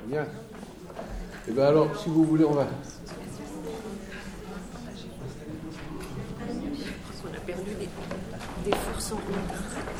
Bien. Eh bien alors, si vous voulez, on va... On a perdu des forces en route.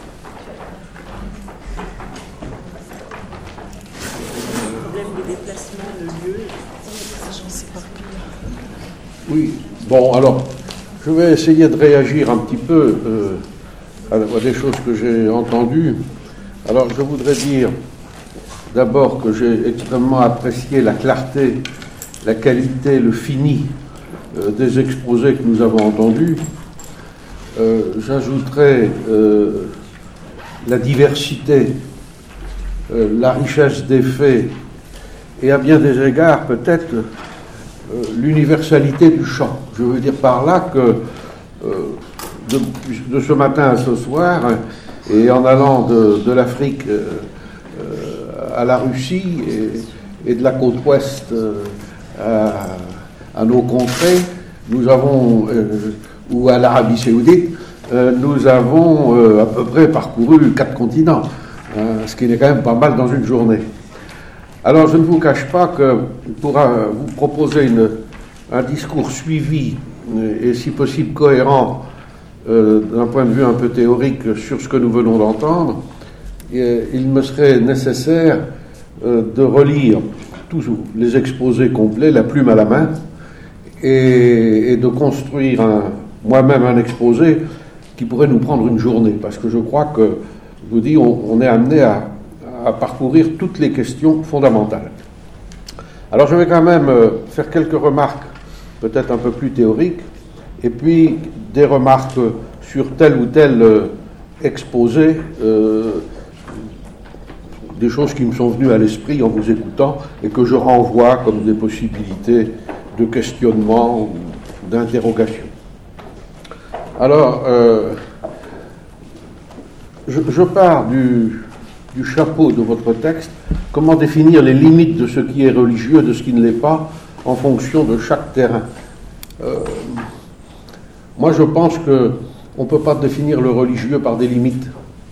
Le problème des déplacements, de lieu, j'en sais pas plus. Oui, bon, alors, je vais essayer de réagir un petit peu à des choses que j'ai entendues. Alors, je voudrais dire d'abord que j'ai extrêmement apprécié la clarté, la qualité, le fini des exposés que nous avons entendus. J'ajouterai la diversité, la richesse des faits et à bien des égards peut-être l'universalité du chant. Je veux dire par là que de ce matin à ce soir, et en allant de l'Afrique à la Russie et de la côte ouest à nos contrées, nous avons, ou à l'Arabie saoudite, nous avons à peu près parcouru 4 continents, ce qui n'est quand même pas mal dans une journée. Alors je ne vous cache pas que pour vous proposer un discours suivi et si possible cohérent d'un point de vue un peu théorique sur ce que nous venons d'entendre, il me serait nécessaire de relire tous les exposés complets, la plume à la main, et de construire moi-même un exposé qui pourrait nous prendre une journée, parce que je crois que, je vous dis, on est amené à parcourir toutes les questions fondamentales. Alors je vais quand même faire quelques remarques, peut-être un peu plus théoriques, et puis des remarques sur tel ou tel exposé, des choses qui me sont venues à l'esprit en vous écoutant et que je renvoie comme des possibilités de questionnement ou d'interrogation. Alors, je pars du chapeau de votre texte, comment définir les limites de ce qui est religieux, de ce qui ne l'est pas, en fonction de chaque terrain. Moi, je pense qu'on ne peut pas définir le religieux par des limites.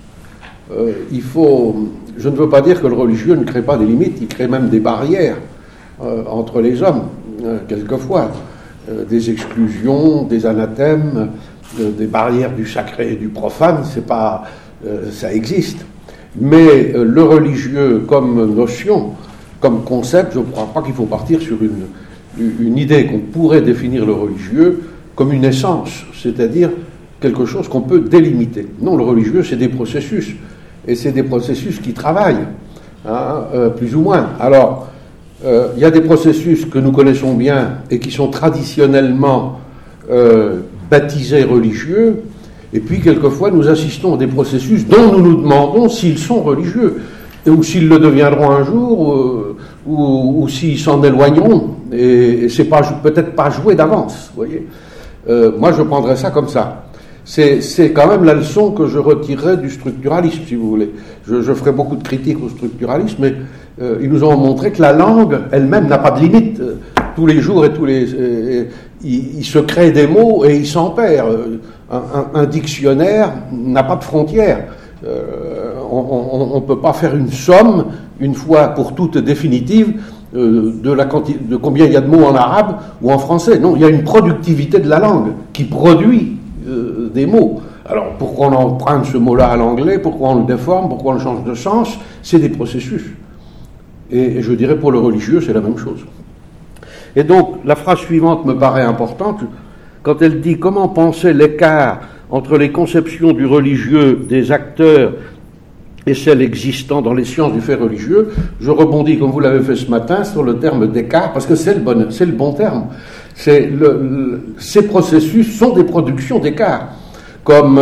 Je ne veux pas dire que le religieux ne crée pas des limites, il crée même des barrières entre les hommes, quelquefois, des exclusions, des anathèmes, des barrières du sacré et du profane, ça existe. Mais le religieux comme notion, comme concept, je ne crois pas qu'il faut partir sur une idée qu'on pourrait définir le religieux comme une essence, c'est-à-dire quelque chose qu'on peut délimiter. Non, le religieux, c'est des processus, et c'est des processus qui travaillent, plus ou moins. Alors, il y a des processus que nous connaissons bien et qui sont traditionnellement baptisés religieux, et puis quelquefois nous assistons à des processus dont nous nous demandons s'ils sont religieux, ou s'ils le deviendront un jour, ou s'ils s'en éloigneront, et c'est peut-être pas joué d'avance, vous voyez. Moi, je prendrais ça comme ça. C'est quand même la leçon que je retirerais du structuralisme, si vous voulez. Je ferai beaucoup de critiques au structuralisme, mais ils nous ont montré que la langue elle-même n'a pas de limite. Tous les jours il se crée des mots et il s'en perd. Un dictionnaire n'a pas de frontières. On ne peut pas faire une somme, une fois pour toutes définitive, de combien il y a de mots en arabe ou en français. Non, il y a une productivité de la langue qui produit des mots. Alors, pourquoi on emprunte ce mot-là à l'anglais, pourquoi on le déforme, pourquoi on le change de sens, c'est des processus. Et je dirais pour le religieux, c'est la même chose. Et donc, la phrase suivante me paraît importante, quand elle dit « Comment penser l'écart entre les conceptions du religieux des acteurs et celles existant dans les sciences du fait religieux », je rebondis, comme vous l'avez fait ce matin, sur le terme d'écart, parce que c'est le bon terme. Ces processus sont des productions d'écart. Comme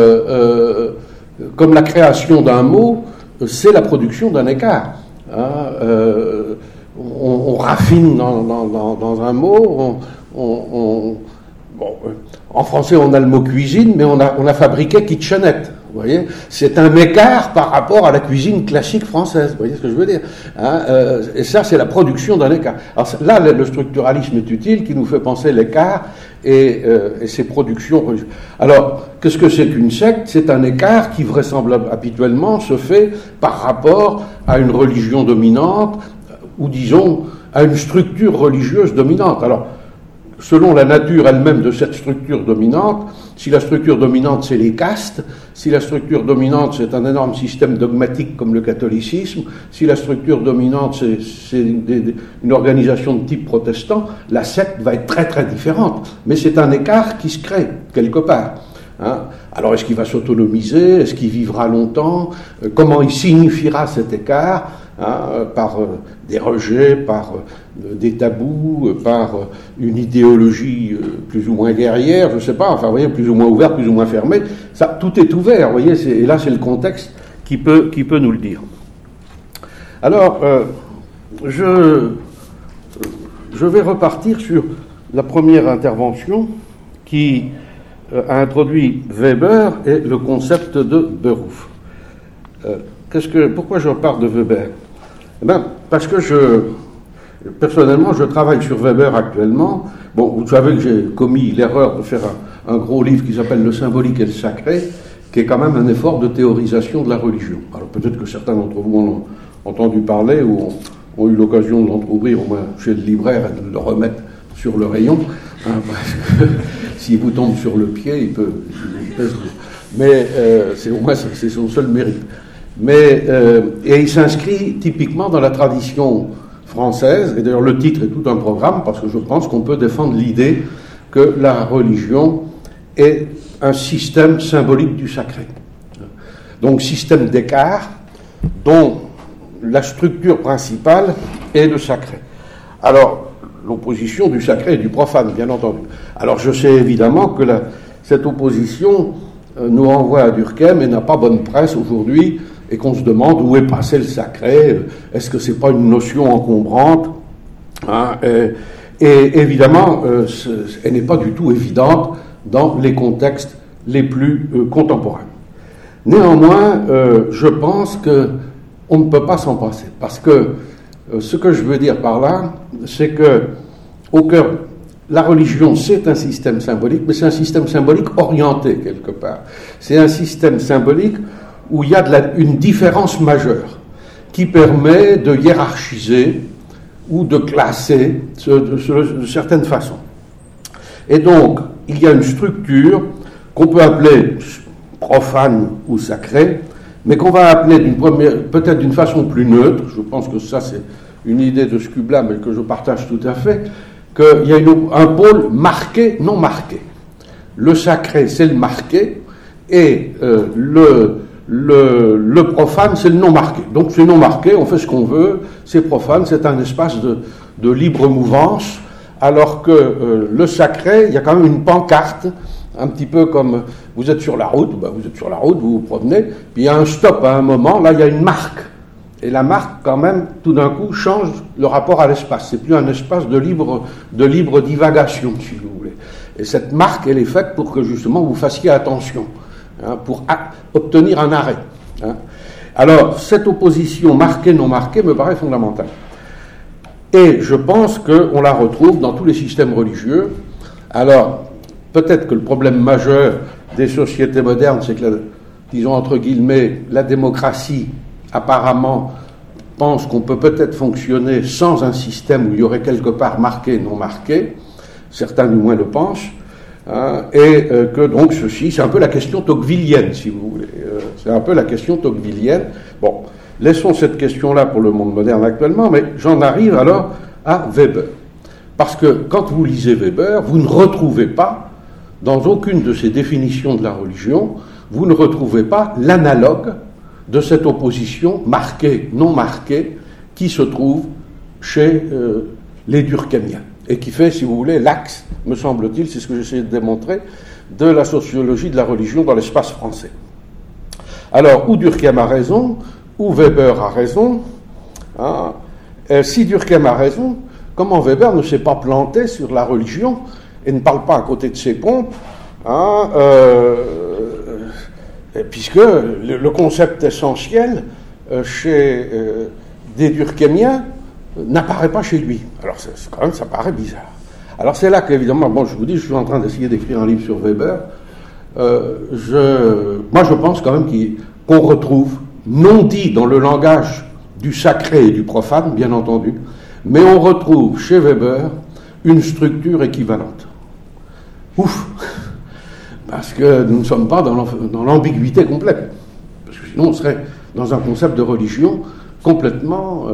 la création d'un mot, c'est la production d'un écart. On raffine dans un mot, en français on a le mot cuisine, mais on a fabriqué kitchenette. Vous voyez, c'est un écart par rapport à la cuisine classique française. Vous voyez ce que je veux dire, et ça, c'est la production d'un écart. Alors là, le structuralisme est utile, qui nous fait penser l'écart et ses productions. Alors, qu'est-ce que c'est qu'une secte ? C'est un écart qui, vraisemblablement, habituellement, se fait par rapport à une religion dominante, ou disons à une structure religieuse dominante. Alors, selon la nature elle-même de cette structure dominante, si la structure dominante c'est les castes, si la structure dominante c'est un énorme système dogmatique comme le catholicisme, si la structure dominante c'est une organisation de type protestant, la secte va être très très différente. Mais c'est un écart qui se crée quelque part. Hein. Alors est-ce qu'il va s'autonomiser? Est-ce qu'il vivra longtemps? Comment il signifiera cet écart? Par des rejets, par des tabous, par une idéologie plus ou moins guerrière, je ne sais pas, enfin, vous voyez, plus ou moins ouverte, plus ou moins fermée, ça, tout est ouvert, vous voyez, et là, c'est le contexte qui peut nous le dire. Alors, je vais repartir sur la première intervention qui a introduit Weber et le concept de Beruf. Pourquoi je parle de Weber? Eh bien, parce que personnellement, je travaille sur Weber actuellement. Bon, vous savez que j'ai commis l'erreur de faire un gros livre qui s'appelle Le symbolique et le sacré, qui est quand même un effort de théorisation de la religion. Alors peut-être que certains d'entre vous en ont entendu parler ou ont eu l'occasion de l'entrouvrir au moins chez le libraire et de le remettre sur le rayon. Parce que s'il vous tombe sur le pied, il peut mais c'est au moins c'est son seul mérite. Mais et il s'inscrit typiquement dans la tradition française, et d'ailleurs le titre est tout un programme, parce que je pense qu'on peut défendre l'idée que la religion est un système symbolique du sacré. Donc système d'écart dont la structure principale est le sacré. Alors, l'opposition du sacré et du profane, bien entendu. Alors je sais évidemment que cette opposition nous renvoie à Durkheim et n'a pas bonne presse aujourd'hui, et qu'on se demande où est passé le sacré, est-ce que c'est pas une notion encombrante, hein, et évidemment, elle n'est pas du tout évidente dans les contextes les plus contemporains. Néanmoins, je pense qu'on ne peut pas s'en passer, parce que ce que je veux dire par là, c'est que au cœur, la religion, c'est un système symbolique, mais c'est un système symbolique orienté quelque part. C'est un système symbolique où il y a une différence majeure qui permet de hiérarchiser ou de classer de certaines façons. Et donc, il y a une structure qu'on peut appeler profane ou sacrée, mais qu'on va appeler peut-être d'une façon plus neutre. Je pense que ça, c'est une idée de Skubla, mais que je partage tout à fait, qu'il y a un pôle marqué, non marqué. Le sacré, c'est le marqué, et le profane, c'est le non marqué. Donc c'est non marqué, on fait ce qu'on veut, c'est profane, c'est un espace de libre mouvance, alors que le sacré, il y a quand même une pancarte, un petit peu comme vous êtes sur la route, vous vous promenez, puis il y a un stop à un moment, là il y a une marque. Et la marque, quand même, tout d'un coup, change le rapport à l'espace. C'est plus un espace de libre divagation, si vous voulez. Et cette marque, elle est faite pour que, justement, vous fassiez attention, hein, pour obtenir un arrêt. Hein. Alors, cette opposition marquée-non marquée me paraît fondamentale. Et je pense qu'on la retrouve dans tous les systèmes religieux. Alors, peut-être que le problème majeur des sociétés modernes, c'est que, disons entre guillemets, la démocratie, apparemment, pense qu'on peut peut-être fonctionner sans un système où il y aurait quelque part marqué, non marqué. Certains du moins le pensent. Hein, et que donc ceci, c'est un peu la question tocquevillienne, si vous voulez. C'est un peu la question tocquevillienne. Bon, laissons cette question-là pour le monde moderne actuellement, mais j'en arrive alors à Weber. Parce que quand vous lisez Weber, vous ne retrouvez pas, dans aucune de ces définitions de la religion, vous ne retrouvez pas l'analogue de cette opposition marquée, non marquée, qui se trouve chez les Durkheimiens, et qui fait, si vous voulez, l'axe, me semble-t-il, c'est ce que j'essaie de démontrer, de la sociologie de la religion dans l'espace français. Alors, ou Durkheim a raison, ou Weber a raison. Hein, si Durkheim a raison, comment Weber ne s'est pas planté sur la religion et ne parle pas à côté de ses pompes, hein, puisque le concept essentiel chez des Durkheimiens n'apparaît pas chez lui. Alors quand même, ça paraît bizarre. Alors c'est là qu'évidemment, bon, je vous dis, je suis en train d'essayer d'écrire un livre sur Weber. Moi, je pense quand même qu'on retrouve, non dit dans le langage du sacré et du profane, bien entendu, mais on retrouve chez Weber une structure équivalente. Ouf! Parce que nous ne sommes pas dans l'ambiguïté complète. Parce que sinon, on serait dans un concept de religion complètement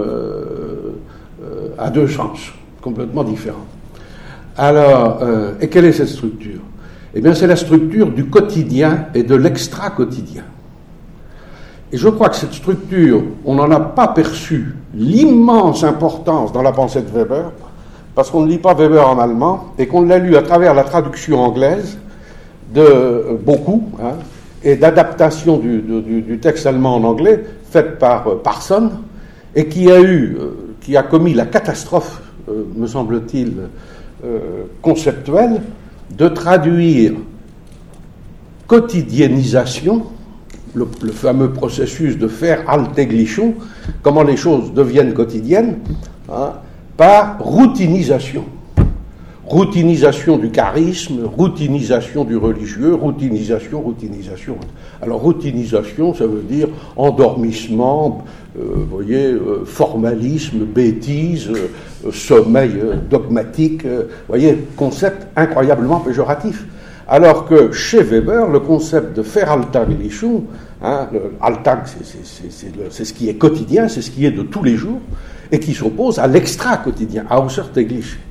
à deux sens, complètement différent. Alors, et quelle est cette structure? Eh bien, c'est la structure du quotidien et de l'extra-quotidien. Et je crois que cette structure, on n'en a pas perçu l'immense importance dans la pensée de Weber, parce qu'on ne lit pas Weber en allemand, et qu'on l'a lu à travers la traduction anglaise de beaucoup, et d'adaptation du texte allemand en anglais, faite par Parson, et qui a commis la catastrophe, me semble-t-il, conceptuelle, de traduire quotidiennisation, le fameux processus de faire Alltäglichung, comment les choses deviennent quotidiennes, par routinisation. Routinisation du charisme, routinisation du religieux, routinisation. Alors, routinisation, ça veut dire endormissement, formalisme, bêtise, sommeil dogmatique, concept incroyablement péjoratif. Alors que chez Weber, le concept de faire Alltäglichung, Alltag, c'est ce qui est quotidien, c'est ce qui est de tous les jours, et qui s'oppose à l'extra-quotidien, à Außertäglich.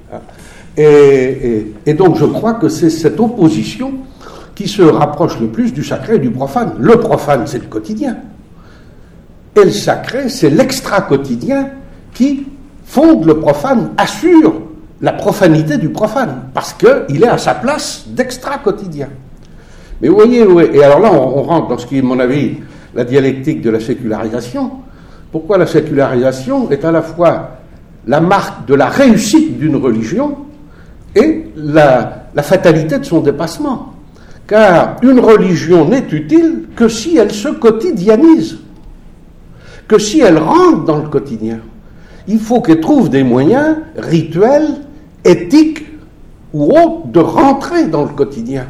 Et donc je crois que c'est cette opposition qui se rapproche le plus du sacré et du profane. Le profane, c'est le quotidien. Et le sacré, c'est l'extra-quotidien qui fonde le profane, assure la profanité du profane, parce qu'il est à sa place d'extra-quotidien. Mais vous voyez, et alors là, on rentre dans ce qui est, à mon avis, la dialectique de la sécularisation. Pourquoi la sécularisation est à la fois la marque de la réussite d'une religion et la fatalité de son dépassement. Car une religion n'est utile que si elle se quotidianise, que si elle rentre dans le quotidien. Il faut qu'elle trouve des moyens rituels, éthiques ou autres de rentrer dans le quotidien.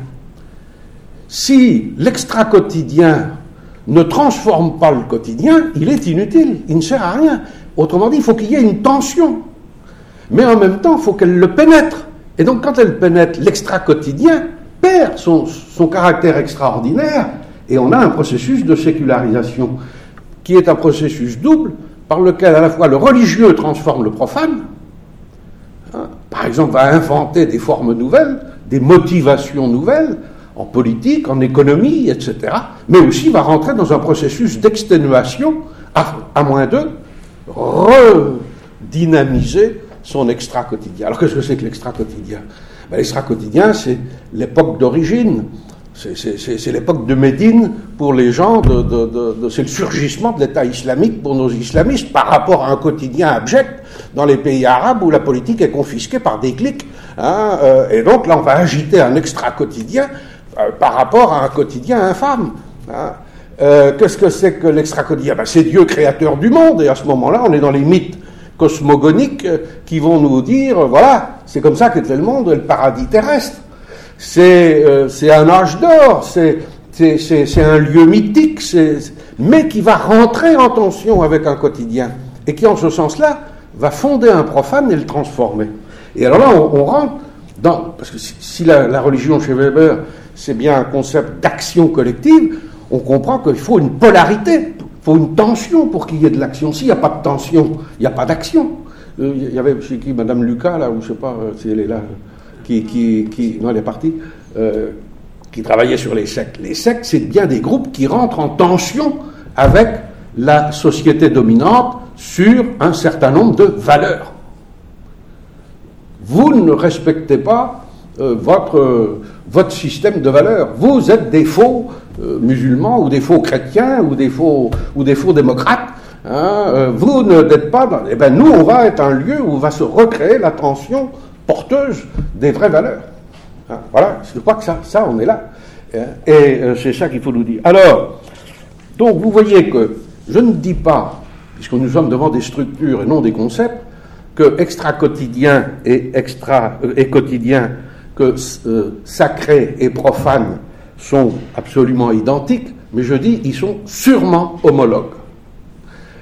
Si l'extra-quotidien ne transforme pas le quotidien, il est inutile, il ne sert à rien. Autrement dit, il faut qu'il y ait une tension. Mais en même temps, il faut qu'elle le pénètre. Et donc, quand elle pénètre, l'extra-quotidien perd son caractère extraordinaire, et on a un processus de sécularisation, qui est un processus double, par lequel à la fois le religieux transforme le profane, par exemple, va inventer des formes nouvelles, des motivations nouvelles, en politique, en économie, etc., mais aussi va rentrer dans un processus d'exténuation, à moins de redynamiser son extra-quotidien. Alors qu'est-ce que c'est que l'extra-quotidien? L'extra-quotidien, c'est l'époque d'origine, c'est l'époque de Médine pour les gens, c'est le surgissement de l'État islamique pour nos islamistes par rapport à un quotidien abject dans les pays arabes où la politique est confisquée par des clics. Et donc là, on va agiter un extra-quotidien par rapport à un quotidien infâme. Qu'est-ce que c'est que l'extra-quotidien? C'est Dieu créateur du monde, et à ce moment-là, on est dans les mythes cosmogoniques qui vont nous dire, voilà, c'est comme ça qu'était le monde, le paradis terrestre. C'est un âge d'or, c'est un lieu mythique, mais qui va rentrer en tension avec un quotidien, et qui, en ce sens-là, va fonder un profane et le transformer. Et alors là, on rentre dans... Parce que si la religion chez Weber, c'est bien un concept d'action collective, on comprend qu'il faut une polarité, il faut une tension pour qu'il y ait de l'action. S'il n'y a pas de tension, il n'y a pas d'action. Il y avait chez qui, Madame Lucas, là, ou je ne sais pas si elle est là, non, elle est partie, qui travaillait sur les sectes. Les sectes, c'est bien des groupes qui rentrent en tension avec la société dominante sur un certain nombre de valeurs. Vous ne respectez pas votre système de valeurs. Vous êtes des faux musulmans ou des faux chrétiens ou des faux démocrates. Vous n'êtes pas dans... Eh bien, nous, on va être un lieu où va se recréer la tension porteuse des vraies valeurs. Voilà, je crois que ça, on est là. Et c'est ça qu'il faut nous dire. Alors, donc, vous voyez que je ne dis pas, puisque nous sommes devant des structures et non des concepts, que extra-quotidien et quotidien, que sacré et profane sont absolument identiques, mais je dis ils sont sûrement homologues.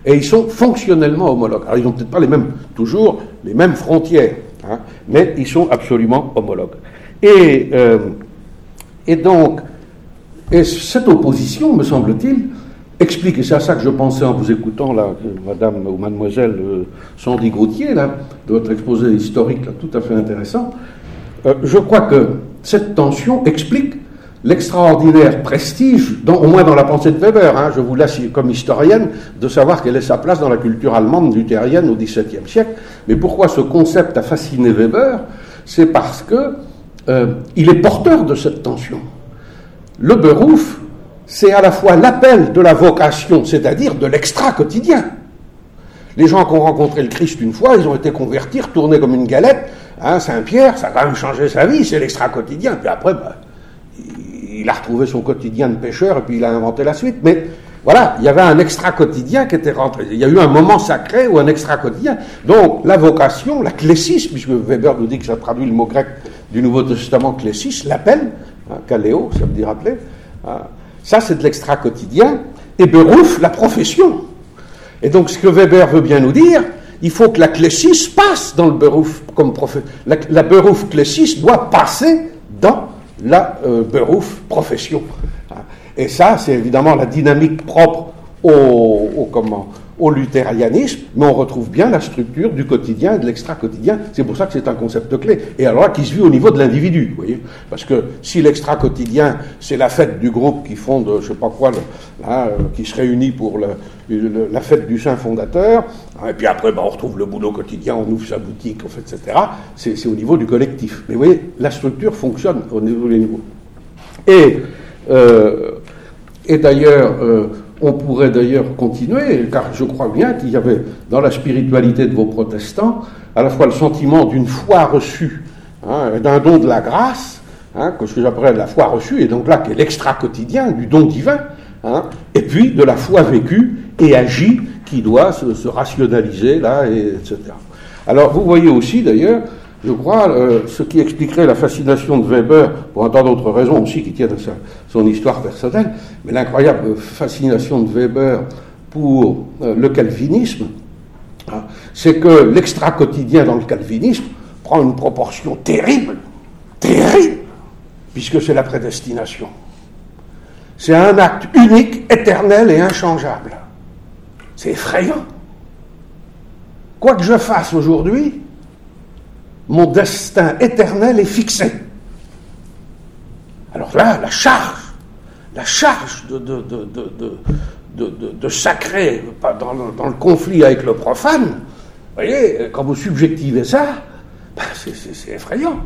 Et ils sont fonctionnellement homologues. Alors, ils n'ont peut-être pas toujours les mêmes frontières, hein, mais ils sont absolument homologues. Et donc, cette opposition, me semble-t-il, explique, et c'est à ça que je pensais en vous écoutant, là, madame ou mademoiselle Sandy Gauthier, là, de votre exposé historique, là, tout à fait intéressant, je crois que cette tension explique l'extraordinaire prestige, au moins dans la pensée de Weber, hein, je vous laisse comme historienne de savoir quelle est sa place dans la culture allemande luthérienne au XVIIe siècle. Mais pourquoi ce concept a fasciné Weber? C'est parce que il est porteur de cette tension. Le Beruf, c'est à la fois l'appel de la vocation, c'est-à-dire de l'extra-quotidien. Les gens qui ont rencontré le Christ une fois, ils ont été convertis, retournés comme une galette. Hein, Saint-Pierre, ça a quand même changé sa vie, c'est l'extra-quotidien. Puis après, il a retrouvé son quotidien de pêcheur et puis il a inventé la suite. Mais voilà, il y avait un extra-quotidien qui était rentré. Il y a eu un moment sacré ou un extra-quotidien. Donc, la vocation, la clésis, puisque Weber nous dit que ça traduit le mot grec du Nouveau Testament, clésis, l'appel, hein, kaléo, ça veut dire appeler. Hein, ça, c'est de l'extra-quotidien. Et Beruf, la profession. Et donc, ce que Weber veut bien nous dire, il faut que la clésis passe dans le Beruf comme profession. La Beruf clésis doit passer dans la Beruf profession. Et ça, c'est évidemment la dynamique propre au luthérianisme, mais on retrouve bien la structure du quotidien et de l'extra-quotidien. C'est pour ça que c'est un concept clé. Et alors qui se vit au niveau de l'individu, vous voyez. Parce que si l'extra-quotidien, c'est la fête du groupe qui fonde, je sais pas quoi, qui se réunit pour la fête du saint fondateur, et puis après, on retrouve le boulot quotidien, on ouvre sa boutique, on fait, etc. C'est au niveau du collectif. Mais vous voyez, la structure fonctionne au niveau des niveaux. Et d'ailleurs, on pourrait d'ailleurs continuer, car je crois bien qu'il y avait dans la spiritualité de vos protestants à la fois le sentiment d'une foi reçue, hein, d'un don de la grâce, hein, que ce que j'appelle la foi reçue, et donc là qui est l'extra-quotidien du don divin, hein, et puis de la foi vécue et agie qui doit se rationaliser, là, etc. Alors vous voyez aussi d'ailleurs, je crois, ce qui expliquerait la fascination de Weber, pour un tas d'autres raisons aussi qui tiennent à son histoire personnelle, mais l'incroyable fascination de Weber pour le calvinisme, hein, c'est que l'extra-quotidien dans le calvinisme prend une proportion terrible, puisque c'est la prédestination. C'est un acte unique, éternel et inchangeable. C'est effrayant. Quoi que je fasse aujourd'hui, mon destin éternel est fixé. Alors là, la charge de sacré dans le conflit avec le profane, vous voyez, quand vous subjectivez ça, c'est effrayant.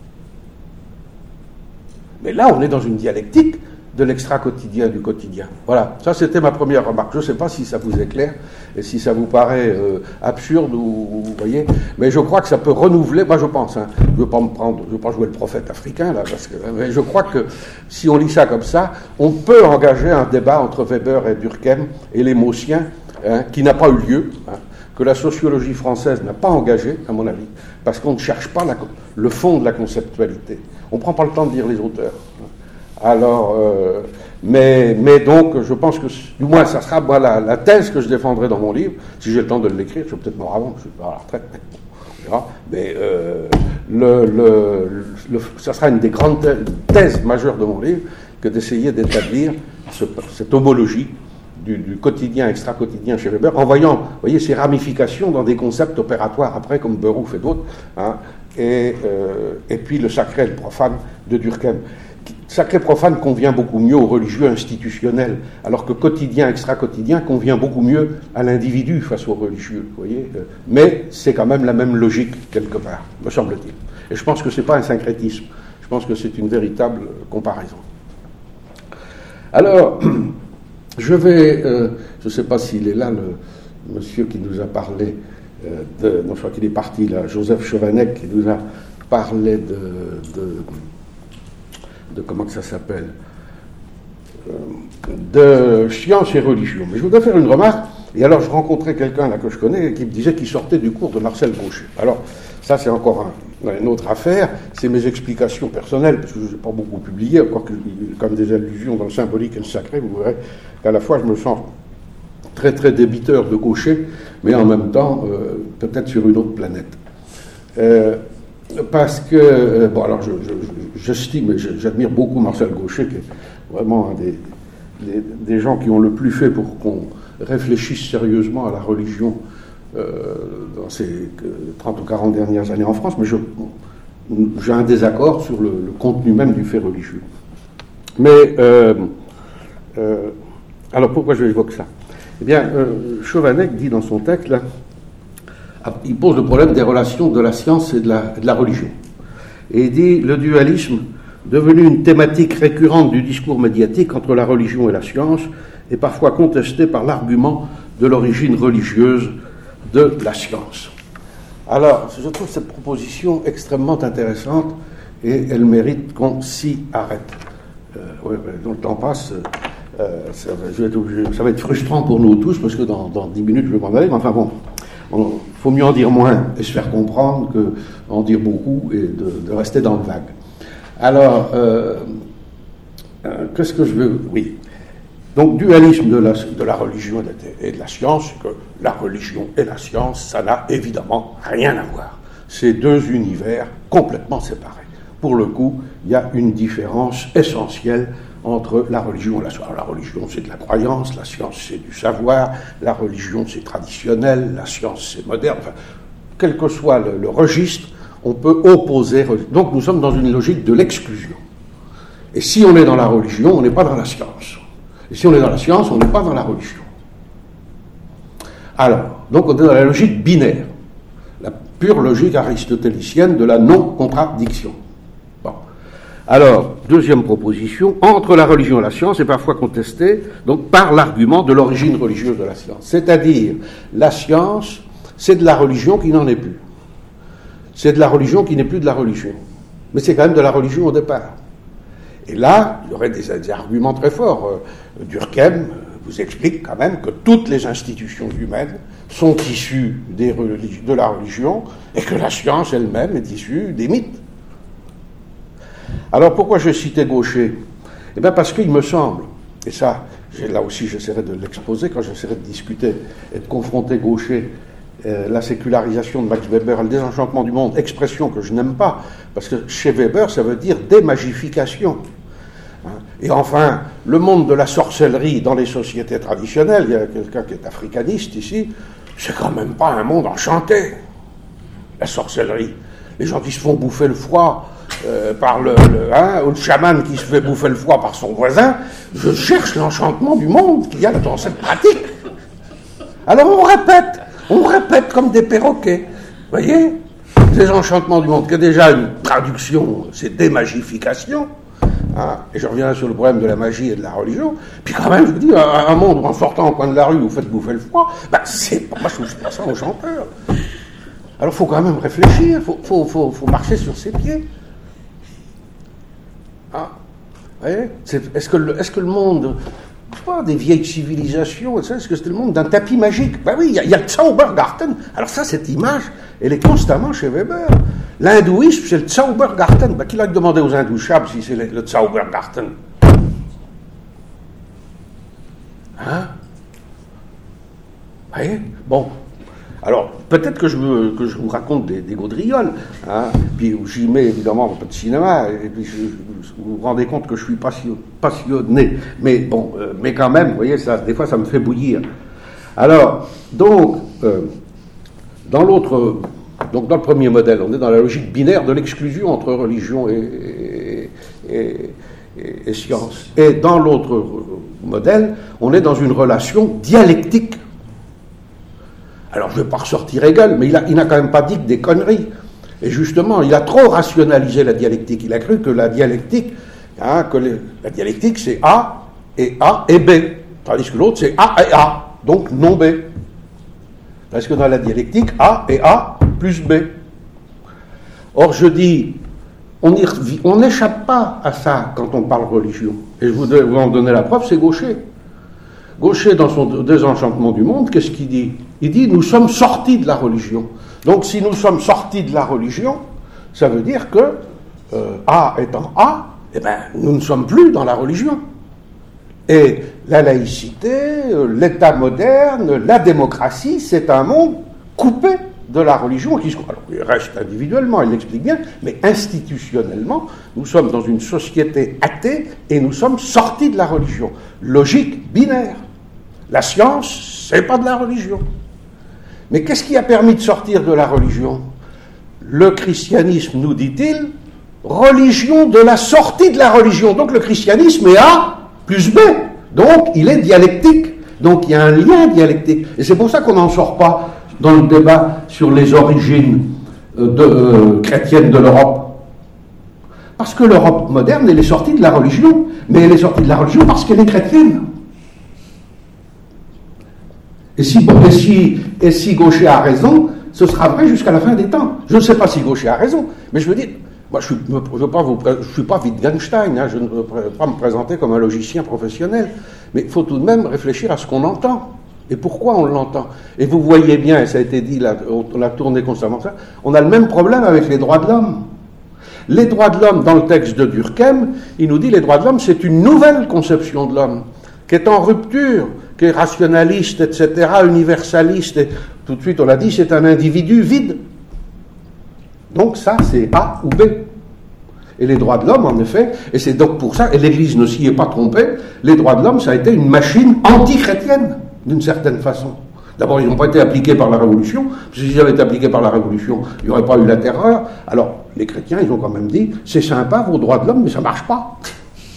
Mais là, on est dans une dialectique de l'extra-quotidien du quotidien. Voilà, ça c'était ma première remarque. Je ne sais pas si ça vous éclaire et si ça vous paraît absurde ou vous voyez, mais je crois que ça peut renouveler, moi je pense, hein, je ne veux pas jouer le prophète africain là, mais je crois que si on lit ça comme ça, on peut engager un débat entre Weber et Durkheim et les Maussiens, hein, qui n'a pas eu lieu, hein, que la sociologie française n'a pas engagé, à mon avis, parce qu'on ne cherche pas le fond de la conceptualité. On ne prend pas le temps de lire les auteurs. Alors, mais donc, je pense que, du moins, ça sera la thèse que je défendrai dans mon livre, si j'ai le temps de l'écrire, je vais peut-être mort avant, je suis pas à la retraite, mais on verra. Mais ça sera une des grandes thèses majeures de mon livre, que d'essayer d'établir cette homologie du quotidien, extra-quotidien chez Weber, en voyant, vous voyez, ses ramifications dans des concepts opératoires après, comme Beruf et d'autres, hein, et puis le sacré et le profane de Durkheim. Sacré profane convient beaucoup mieux aux religieux institutionnels, alors que quotidien, extra-quotidien convient beaucoup mieux à l'individu face aux religieux, vous voyez. Mais c'est quand même la même logique, quelque part, me semble-t-il. Et je pense que ce n'est pas un syncrétisme, je pense que c'est une véritable comparaison. Alors, je vais, je ne sais pas s'il est là, le monsieur qui nous a parlé, non, je crois qu'il est parti là, Joseph Chovanec, qui nous a parlé de comment que ça s'appelle, de science et religion. Mais je voudrais faire une remarque, et alors je rencontrais quelqu'un là que je connais qui me disait qu'il sortait du cours de Marcel Gaucher. Alors, ça c'est encore une autre affaire, c'est mes explications personnelles, parce que je n'ai pas beaucoup publié, encore que comme des allusions dans le symbolique et le sacré, vous verrez qu'à la fois je me sens très très débiteur de Gaucher, mais en même temps, peut-être sur une autre planète. Parce que, bon, alors j'estime, j'admire beaucoup Marcel Gaucher, qui est vraiment un des gens qui ont le plus fait pour qu'on réfléchisse sérieusement à la religion dans ces 30 ou 40 dernières années en France, mais j'ai un désaccord sur le contenu même du fait religieux. Mais, alors pourquoi je évoque ça? Eh bien, Chauvanec dit dans son texte, là, il pose le problème des relations de la science et de la religion. Et il dit, le dualisme, devenu une thématique récurrente du discours médiatique entre la religion et la science, est parfois contesté par l'argument de l'origine religieuse de la science. Alors, je trouve cette proposition extrêmement intéressante et elle mérite qu'on s'y arrête. Donc le temps passe, ça va être frustrant pour nous tous parce que dans 10 minutes je vais m'en aller, mais enfin bon, il faut mieux en dire moins et se faire comprendre qu'en dire beaucoup et de rester dans le vague. Alors, qu'est-ce que je veux? Oui. Donc, dualisme de la religion et de la science, c'est que la religion et la science, ça n'a évidemment rien à voir. C'est deux univers complètement séparés. Pour le coup, il y a une différence essentielle entre la religion et la science. La religion, c'est de la croyance, la science, c'est du savoir, la religion, c'est traditionnel, la science, c'est moderne. Enfin, quel que soit le registre, on peut opposer. Donc, nous sommes dans une logique de l'exclusion. Et si on est dans la religion, on n'est pas dans la science. Et si on est dans la science, on n'est pas dans la religion. Alors, donc on est dans la logique binaire, la pure logique aristotélicienne de la non-contradiction. Bon. Alors, deuxième proposition, entre la religion et la science est parfois contestée donc, par l'argument de l'origine religieuse de la science. C'est-à-dire, la science, c'est de la religion qui n'en est plus. C'est de la religion qui n'est plus de la religion. Mais c'est quand même de la religion au départ. Et là, il y aurait des arguments très forts. Durkheim vous explique quand même que toutes les institutions humaines sont issues de la religion et que la science elle-même est issue des mythes. Alors pourquoi je citais Gaucher? Eh bien parce qu'il me semble, et ça, là aussi j'essaierai de l'exposer quand j'essaierai de discuter et de confronter Gaucher, la sécularisation de Max Weber, le désenchantement du monde, expression que je n'aime pas, parce que chez Weber, ça veut dire démagification. Et enfin, le monde de la sorcellerie dans les sociétés traditionnelles, il y a quelqu'un qui est africaniste ici, c'est quand même pas un monde enchanté, la sorcellerie. Les gens qui se font bouffer le foie par ou le chaman qui se fait bouffer le foie par son voisin, je cherche l'enchantement du monde qu'il y a dans cette pratique. Alors on répète comme des perroquets, vous voyez, des enchantements du monde, qui a déjà une traduction, c'est démagification. Et je reviens sur le problème de la magie et de la religion. Puis quand même, je vous dis, un monde où en sortant au coin de la rue, vous faites bouffer le foie, moi je trouve pas ça enchanteur. Alors il faut quand même réfléchir, faut marcher sur ses pieds. Vous voyez, est-ce que le monde, je sais pas, des vieilles civilisations, est-ce que c'est le monde d'un tapis magique? Ben oui, il y a le Zaubergarten. Alors ça, cette image, elle est constamment chez Weber. L'hindouisme, c'est le Zaubergarten. Ben, qui l'a demandé aux indouchables si c'est le Zaubergarten? Vous voyez? Bon. Alors, peut-être que je vous raconte des gaudrioles, puis j'y mets évidemment un peu de cinéma, et puis vous vous rendez compte que je suis passionné, mais bon, mais quand même, vous voyez, ça, des fois ça me fait bouillir. Alors, donc, dans le premier modèle, on est dans la logique binaire de l'exclusion entre religion et science. Et dans l'autre modèle, on est dans une relation dialectique. Alors, je ne vais pas ressortir Hegel, mais il n'a quand même pas dit que des conneries. Et justement, il a trop rationalisé la dialectique. Il a cru que la dialectique, la dialectique, c'est A et B. Tandis que l'autre, c'est A et A, donc non B. Parce que dans la dialectique, A et A plus B. Or, je dis, on n'échappe pas à ça quand on parle religion. Et je voudrais vous en donner la preuve, c'est Gaucher. Gaucher, dans son désenchantement du monde, qu'est-ce qu'il dit? Il dit, nous sommes sortis de la religion. Donc, si nous sommes sortis de la religion, ça veut dire que A étant A, eh ben, nous ne sommes plus dans la religion. Et la laïcité, l'État moderne, la démocratie, c'est un monde coupé de la religion. Alors, il reste individuellement, il l'explique bien, mais institutionnellement, nous sommes dans une société athée et nous sommes sortis de la religion. Logique binaire. La science, c'est pas de la religion. Mais qu'est-ce qui a permis de sortir de la religion ? Le christianisme, nous dit-il, religion de la sortie de la religion. Donc le christianisme est A plus B. Donc il est dialectique. Donc il y a un lien dialectique. Et c'est pour ça qu'on n'en sort pas dans le débat sur les origines chrétiennes de l'Europe. Parce que l'Europe moderne, elle est sortie de la religion. Mais elle est sortie de la religion parce qu'elle est chrétienne. Et si Gaucher a raison, ce sera vrai jusqu'à la fin des temps. Je ne sais pas si Gaucher a raison, mais je veux dire, moi je ne suis pas Wittgenstein, je ne veux pas me présenter comme un logicien professionnel, mais il faut tout de même réfléchir à ce qu'on entend et pourquoi on l'entend. Et vous voyez bien, et ça a été dit, on a tourné constamment ça, on a le même problème avec les droits de l'homme. Les droits de l'homme, dans le texte de Durkheim, il nous dit les droits de l'homme, c'est une nouvelle conception de l'homme, qui est en rupture, qui est rationaliste, etc., universaliste, et tout de suite on l'a dit, c'est un individu vide. Donc ça, c'est A ou B. Et les droits de l'homme, en effet, et c'est donc pour ça, et l'Église ne s'y est pas trompée, les droits de l'homme, ça a été une machine anti-chrétienne, d'une certaine façon. D'abord, ils n'ont pas été appliqués par la Révolution, parce que s'ils avaient été appliqués par la Révolution, il n'y aurait pas eu la terreur. Alors, les chrétiens, ils ont quand même dit, c'est sympa, vos droits de l'homme, mais ça ne marche pas. Hein ?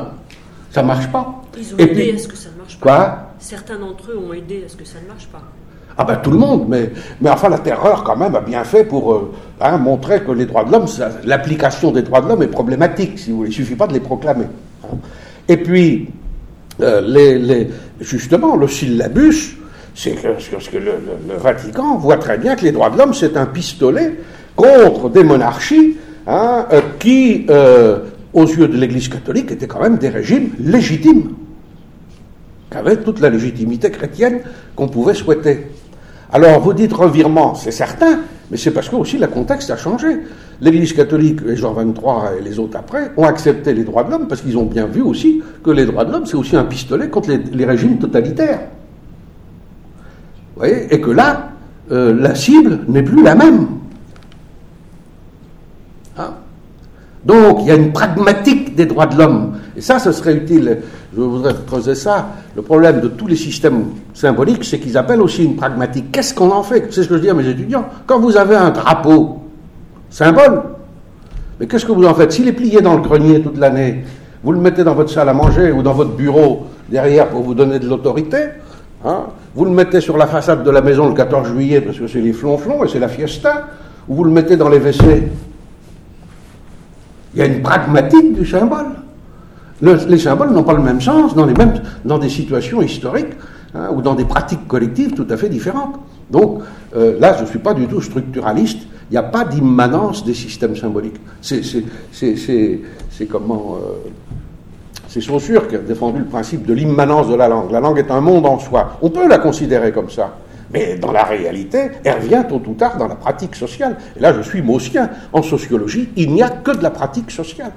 Ça ne marche pas. Ils ont aidé à ce que ça ne marche pas. Quoi ? Certains d'entre eux ont aidé à ce que ça ne marche pas. Ah ben tout le monde, mais enfin la terreur quand même a bien fait pour montrer que les droits de l'homme, l'application des droits de l'homme est problématique, si vous voulez, il ne suffit pas de les proclamer. Hein. Et puis, justement, le syllabus, c'est que le Vatican voit très bien que les droits de l'homme, c'est un pistolet contre des monarchies qui, aux yeux de l'Église catholique, étaient quand même des régimes légitimes, qui avaient toute la légitimité chrétienne qu'on pouvait souhaiter. Alors, vous dites revirement, c'est certain, mais c'est parce que aussi le contexte a changé. L'Église catholique, et Jean XXIII et les autres après, ont accepté les droits de l'homme parce qu'ils ont bien vu aussi que les droits de l'homme, c'est aussi un pistolet contre les régimes totalitaires. Vous voyez ? Et que là, la cible n'est plus la même. Hein ? Donc, il y a une pragmatique des droits de l'homme. Et ça, ce serait utile. Je voudrais creuser ça. Le problème de tous les systèmes symboliques, c'est qu'ils appellent aussi une pragmatique. Qu'est-ce qu'on en fait ? C'est ce que je dis à mes étudiants. Quand vous avez un drapeau, symbole, mais qu'est-ce que vous en faites ? S'il est plié dans le grenier toute l'année, vous le mettez dans votre salle à manger ou dans votre bureau derrière pour vous donner de l'autorité, hein, vous le mettez sur la façade de la maison le 14 juillet parce que c'est les flonflons et c'est la fiesta, ou vous le mettez dans les WC. Il y a une pragmatique du symbole. Les symboles n'ont pas le même sens dans des situations historiques ou dans des pratiques collectives tout à fait différentes. Donc là, je ne suis pas du tout structuraliste. Il n'y a pas d'immanence des systèmes symboliques. C'est Saussure qui a défendu le principe de l'immanence de la langue. La langue est un monde en soi. On peut la considérer comme ça. Mais dans la réalité, elle revient tôt ou tard dans la pratique sociale. Et là, je suis maussien. En sociologie, il n'y a que de la pratique sociale.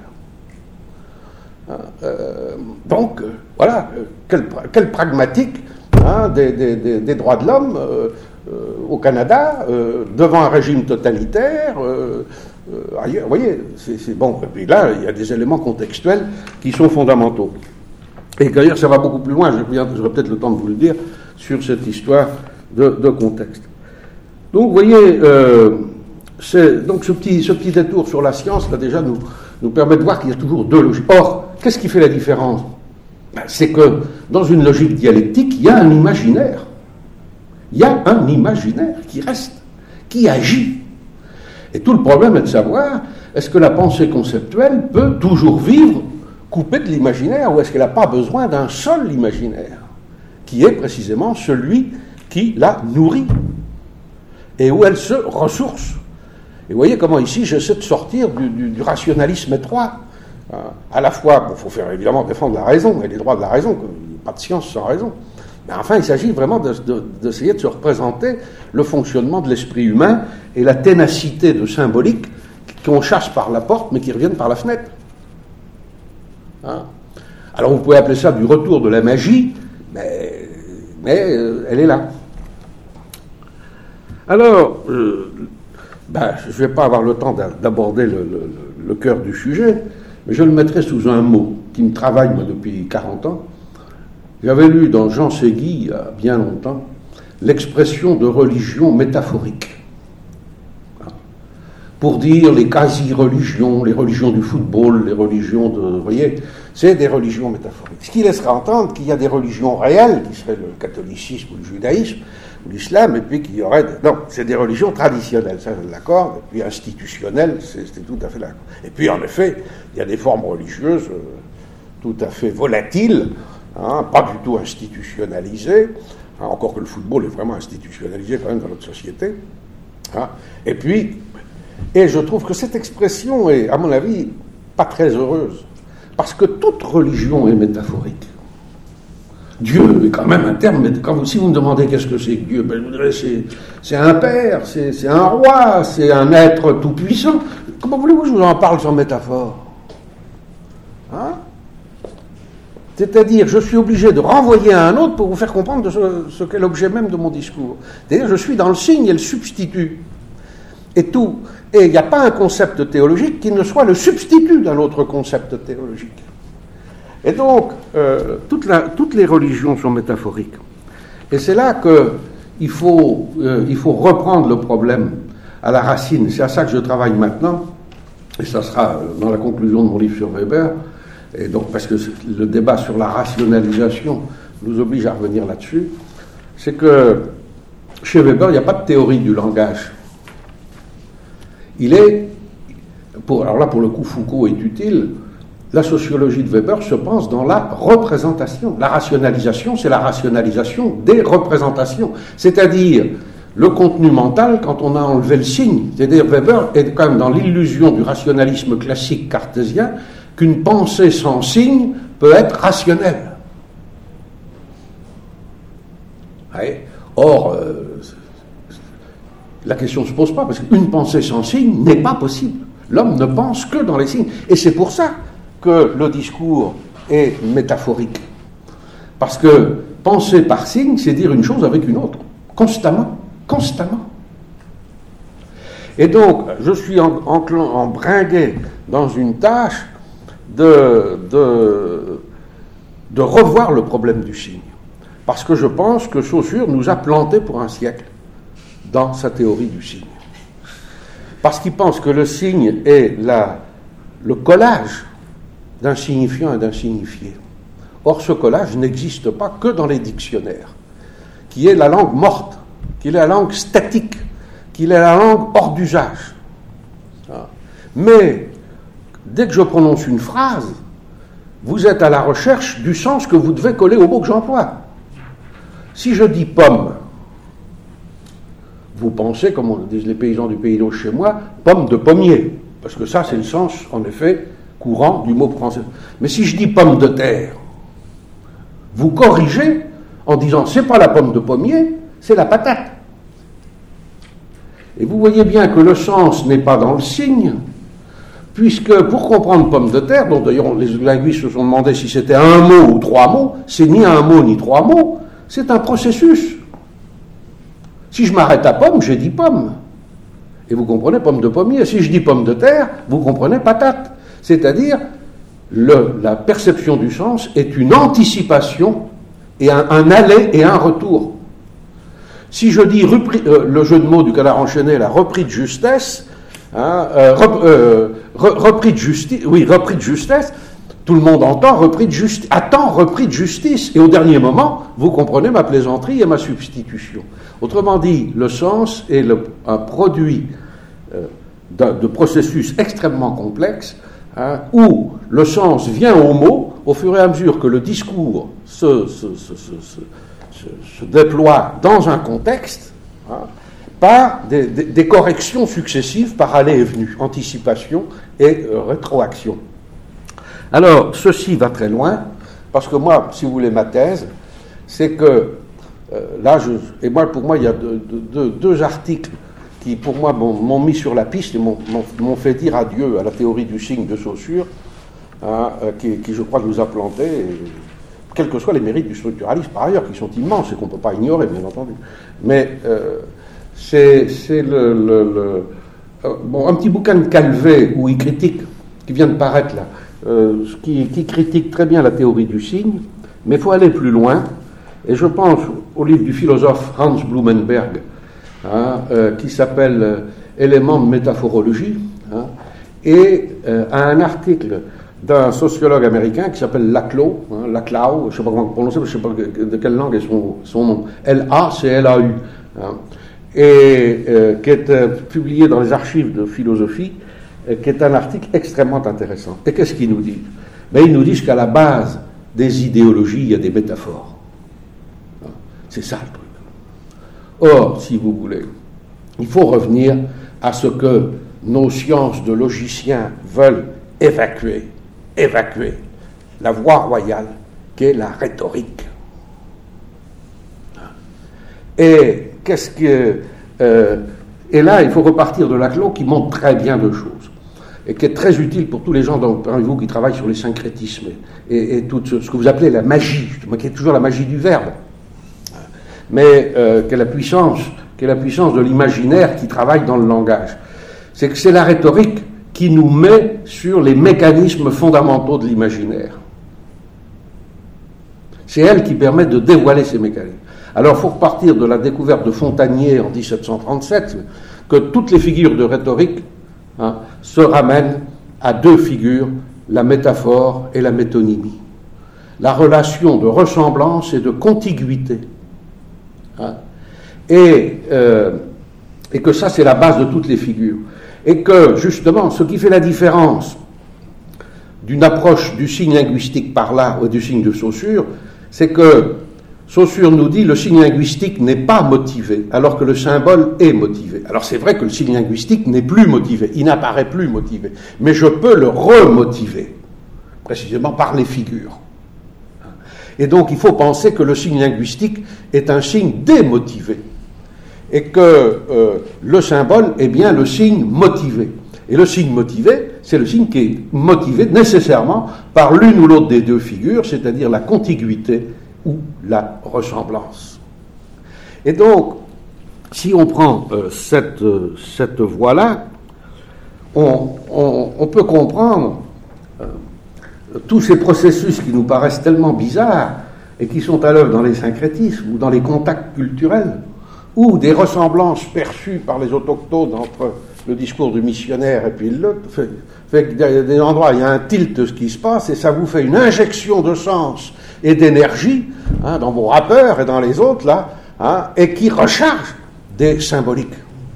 Donc, voilà, quelle pragmatique des droits de l'homme au Canada, devant un régime totalitaire, ailleurs. Vous voyez, c'est bon. Et puis là, il y a des éléments contextuels qui sont fondamentaux. Et d'ailleurs, ça va beaucoup plus loin, j'aurai peut-être le temps de vous le dire, sur cette histoire de contexte. Donc, vous voyez, donc ce petit détour sur la science, là, déjà, nous permet de voir qu'il y a toujours deux logiques. Or, qu'est-ce qui fait la différence ? C'est que, dans une logique dialectique, il y a un imaginaire. Il y a un imaginaire qui reste, qui agit. Et tout le problème est de savoir, est-ce que la pensée conceptuelle peut toujours vivre coupée de l'imaginaire, ou est-ce qu'elle n'a pas besoin d'un seul imaginaire, qui est précisément celui qui la nourrit, et où elle se ressource. Et vous voyez comment ici j'essaie de sortir du rationalisme étroit. À la fois, il faut faire évidemment défendre la raison et les droits de la raison, pas de science sans raison. Mais enfin, il s'agit vraiment d'essayer de se représenter le fonctionnement de l'esprit humain et la ténacité de symbolique qu'on chasse par la porte mais qui reviennent par la fenêtre. Alors vous pouvez appeler ça du retour de la magie, mais elle est là. Alors, je ne vais pas avoir le temps d'aborder le cœur du sujet, mais je le mettrai sous un mot qui me travaille, moi, depuis 40 ans. J'avais lu dans Jean Ségui, il y a bien longtemps, l'expression de religion métaphorique. Pour dire les quasi-religions, les religions du football, les religions de... Vous voyez, c'est des religions métaphoriques. Ce qui laissera entendre qu'il y a des religions réelles, qui seraient le catholicisme ou le judaïsme, ou l'islam, et puis qu'il y aurait... Non, c'est des religions traditionnelles, ça je l'accorde, et puis institutionnelles, c'est tout à fait d'accord. Et puis en effet, il y a des formes religieuses tout à fait volatiles, pas du tout institutionnalisées, encore que le football est vraiment institutionnalisé quand même dans notre société. Et je trouve que cette expression est, à mon avis, pas très heureuse, parce que toute religion est métaphorique. Dieu est quand même un terme, mais si vous me demandez qu'est-ce que c'est que Dieu, je vous dirais c'est un père, c'est un roi, c'est un être tout-puissant. Comment voulez-vous que je vous en parle sans métaphore ? C'est-à-dire, je suis obligé de renvoyer à un autre pour vous faire comprendre ce qu'est l'objet même de mon discours. C'est-à-dire, je suis dans le signe et le substitut. Et tout. Et il n'y a pas un concept théologique qui ne soit le substitut d'un autre concept théologique. Et donc, toutes les religions sont métaphoriques. Et c'est là qu'il faut reprendre le problème à la racine. C'est à ça que je travaille maintenant. Et ça sera dans la conclusion de mon livre sur Weber. Et donc, parce que le débat sur la rationalisation nous oblige à revenir là-dessus. C'est que chez Weber, il n'y a pas de théorie du langage. Alors là, pour le coup, Foucault est utile. La sociologie de Weber se pense dans la représentation. La rationalisation, c'est la rationalisation des représentations. C'est-à-dire le contenu mental quand on a enlevé le signe. C'est-à-dire Weber est quand même dans l'illusion du rationalisme classique cartésien qu'une pensée sans signe peut être rationnelle. Or, la question ne se pose pas, parce qu'une pensée sans signe n'est pas possible. L'homme ne pense que dans les signes. Et c'est pour ça que le discours est métaphorique. Parce que penser par signe, c'est dire une chose avec une autre. Constamment. Et donc, je suis embringué dans une tâche de revoir le problème du signe. Parce que je pense que Saussure nous a plantés pour un siècle dans sa théorie du signe. Parce qu'il pense que le signe est le collage d'un signifiant et d'un signifié. Or, ce collage n'existe pas que dans les dictionnaires, qui est la langue morte, qui est la langue statique, qui est la langue hors d'usage. Mais, dès que je prononce une phrase, vous êtes à la recherche du sens que vous devez coller au mot que j'emploie. Si je dis pomme, vous pensez, comme on disent les paysans du Pays d'Auch chez moi, pomme de pommier, parce que ça c'est le sens, en effet, courant du mot français. Mais si je dis pomme de terre, vous corrigez en disant c'est pas la pomme de pommier, c'est la patate. Et vous voyez bien que le sens n'est pas dans le signe, puisque pour comprendre pomme de terre, dont d'ailleurs les linguistes se sont demandé si c'était un mot ou trois mots, c'est ni un mot ni trois mots, c'est un processus. Si je m'arrête à pomme, j'ai dit pomme. Et vous comprenez pomme de pommier. Si je dis pomme de terre, vous comprenez patate. C'est-à-dire, la perception du sens est une anticipation et un aller et un retour. Si je dis le jeu de mots du canard enchaîné, la repris de justesse, repris de justesse, tout le monde attend repris de justice. Et au dernier moment, vous comprenez ma plaisanterie et ma substitution. Autrement dit, le sens est un produit de processus extrêmement complexe, où le sens vient au mot au fur et à mesure que le discours se déploie dans un contexte, par des corrections successives par aller et venue, anticipation et rétroaction. Alors, ceci va très loin, parce que moi, si vous voulez ma thèse, c'est que pour moi, il y a deux articles qui, pour moi, m'ont mis sur la piste et m'ont fait dire adieu à la théorie du signe de Saussure. qui, je crois, nous a plantés, quels que soient les mérites du structuralisme, par ailleurs, qui sont immenses et qu'on ne peut pas ignorer, bien entendu. Mais c'est un petit bouquin de Calvet, où il critique, qui vient de paraître là, qui critique très bien la théorie du signe, mais il faut aller plus loin, et je pense au livre du philosophe Hans Blumenberg, qui s'appelle Éléments de métaphorologie, et à un article d'un sociologue américain qui s'appelle Laclau, je ne sais pas comment prononcer, je ne sais pas de quelle langue est son nom, L-A-C-L-A-U, et qui est publié dans les archives de philosophie, qui est un article extrêmement intéressant. Et qu'est-ce qu'ils nous disent? Ils nous disent qu'à la base des idéologies, il y a des métaphores. C'est ça le truc. Or, si vous voulez, il faut revenir à ce que nos sciences de logiciens veulent évacuer la voie royale qu'est la rhétorique. Et qu'est-ce que... et là, il faut repartir de Laclau qui montre très bien deux choses et qui est très utile pour tous les gens parmi vous qui travaillent sur les syncrétismes et tout ce que vous appelez la magie, qui est toujours la magie du verbe, mais qui est la puissance de l'imaginaire qui travaille dans le langage. C'est que c'est la rhétorique qui nous met sur les mécanismes fondamentaux de l'imaginaire. C'est elle qui permet de dévoiler ces mécanismes. Alors, il faut repartir de la découverte de Fontanier en 1737, que toutes les figures de rhétorique se ramènent à deux figures, la métaphore et la métonymie. La relation de ressemblance et de contiguïté. Et que ça, c'est la base de toutes les figures. Et que, justement, ce qui fait la différence d'une approche du signe linguistique par là ou du signe de Saussure, c'est que Saussure nous dit le signe linguistique n'est pas motivé, alors que le symbole est motivé. Alors c'est vrai que le signe linguistique n'est plus motivé, il n'apparaît plus motivé, mais je peux le remotiver, précisément par les figures. Et donc il faut penser que le signe linguistique est un signe démotivé, et que le symbole est bien le signe motivé. Et le signe motivé, c'est le signe qui est motivé nécessairement par l'une ou l'autre des deux figures, c'est-à-dire la contiguïté ou la ressemblance. Et donc, si on prend cette voie-là, on peut comprendre tous ces processus qui nous paraissent tellement bizarres et qui sont à l'œuvre dans les syncrétismes ou dans les contacts culturels, ou des ressemblances perçues par les autochtones entre le discours du missionnaire et puis l'autre, fait qu'il y a des endroits, il y a un tilt ce qui se passe, et ça vous fait une injection de sens et d'énergie dans vos rappeurs et dans les autres, là, et qui recharge des symboliques.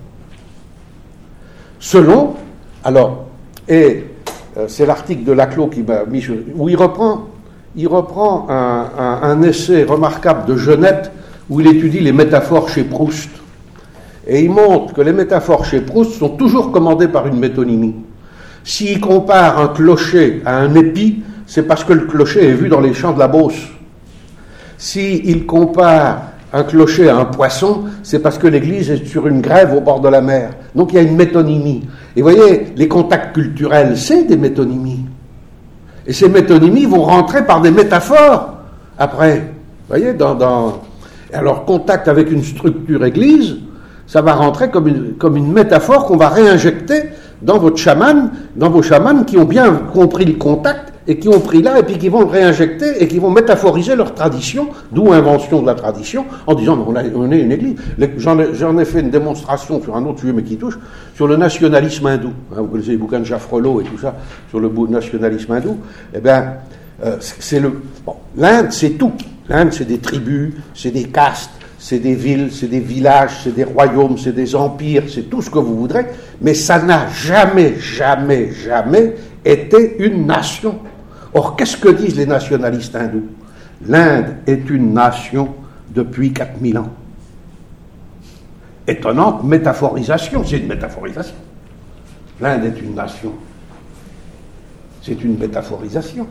Selon, alors, et c'est l'article de Laclau qui m'a mis sur, où il reprend un essai remarquable de Genette, où il étudie les métaphores chez Proust. Et il montre que les métaphores chez Proust sont toujours commandées par une métonymie. S'il compare un clocher à un épi, c'est parce que le clocher est vu dans les champs de la Beauce. S'il compare un clocher à un poisson, c'est parce que l'église est sur une grève au bord de la mer. Donc il y a une métonymie. Et vous voyez, les contacts culturels, c'est des métonymies. Et ces métonymies vont rentrer par des métaphores après. Vous voyez, alors contact avec une structure église, ça va rentrer comme une métaphore qu'on va réinjecter dans vos chamans qui ont bien compris le contact et qui ont pris là et puis qui vont le réinjecter et qui vont métaphoriser leur tradition, d'où invention de la tradition, en disant on est une église. J'en ai fait une démonstration sur un autre sujet mais qui touche, sur le nationalisme hindou. Vous connaissez les bouquins de Jaffrelot et tout ça, sur le nationalisme hindou. Eh bien, l'Inde, c'est tout. L'Inde, c'est des tribus, c'est des castes, c'est des villes, c'est des villages, c'est des royaumes, c'est des empires, c'est tout ce que vous voudrez, mais ça n'a jamais été une nation. Or, qu'est-ce que disent les nationalistes hindous? L'Inde est une nation depuis 4000 ans. Étonnante métaphorisation, c'est une métaphorisation. L'Inde est une nation. C'est une métaphorisation.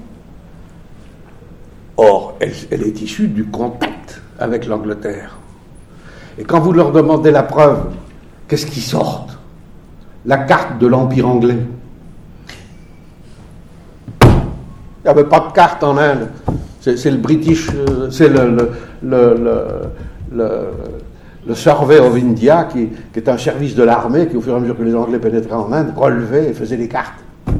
Or, elle est issue du contact avec l'Angleterre. Et quand vous leur demandez la preuve, qu'est-ce qui sort? La carte de l'Empire anglais. n'y avait pas de carte en Inde. C'est le British, c'est le Survey of India, qui est un service de l'armée qui, au fur et à mesure que les Anglais pénétraient en Inde, relevait et faisait des cartes.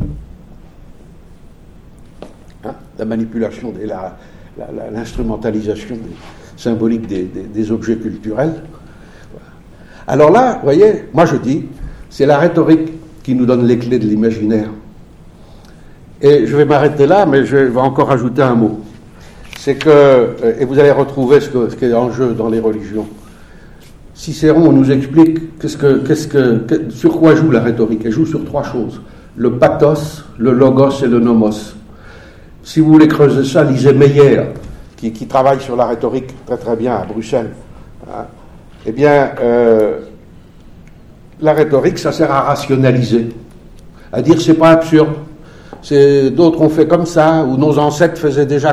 Hein, la manipulation, l'instrumentalisation symbolique des objets culturels. Alors là, vous voyez, moi je dis, c'est la rhétorique qui nous donne les clés de l'imaginaire. Et je vais m'arrêter là, mais je vais encore ajouter un mot. C'est que, et vous allez retrouver ce qui est en jeu dans les religions. Cicéron nous explique sur quoi joue la rhétorique. Elle joue sur 3 choses. Le pathos, le logos et le nomos. Si vous voulez creuser ça, lisez Meyer, qui travaille sur la rhétorique très très bien à Bruxelles. Hein. Eh bien, la rhétorique, ça sert à rationaliser, à dire c'est pas absurde. D'autres ont fait comme ça, ou nos ancêtres faisaient déjà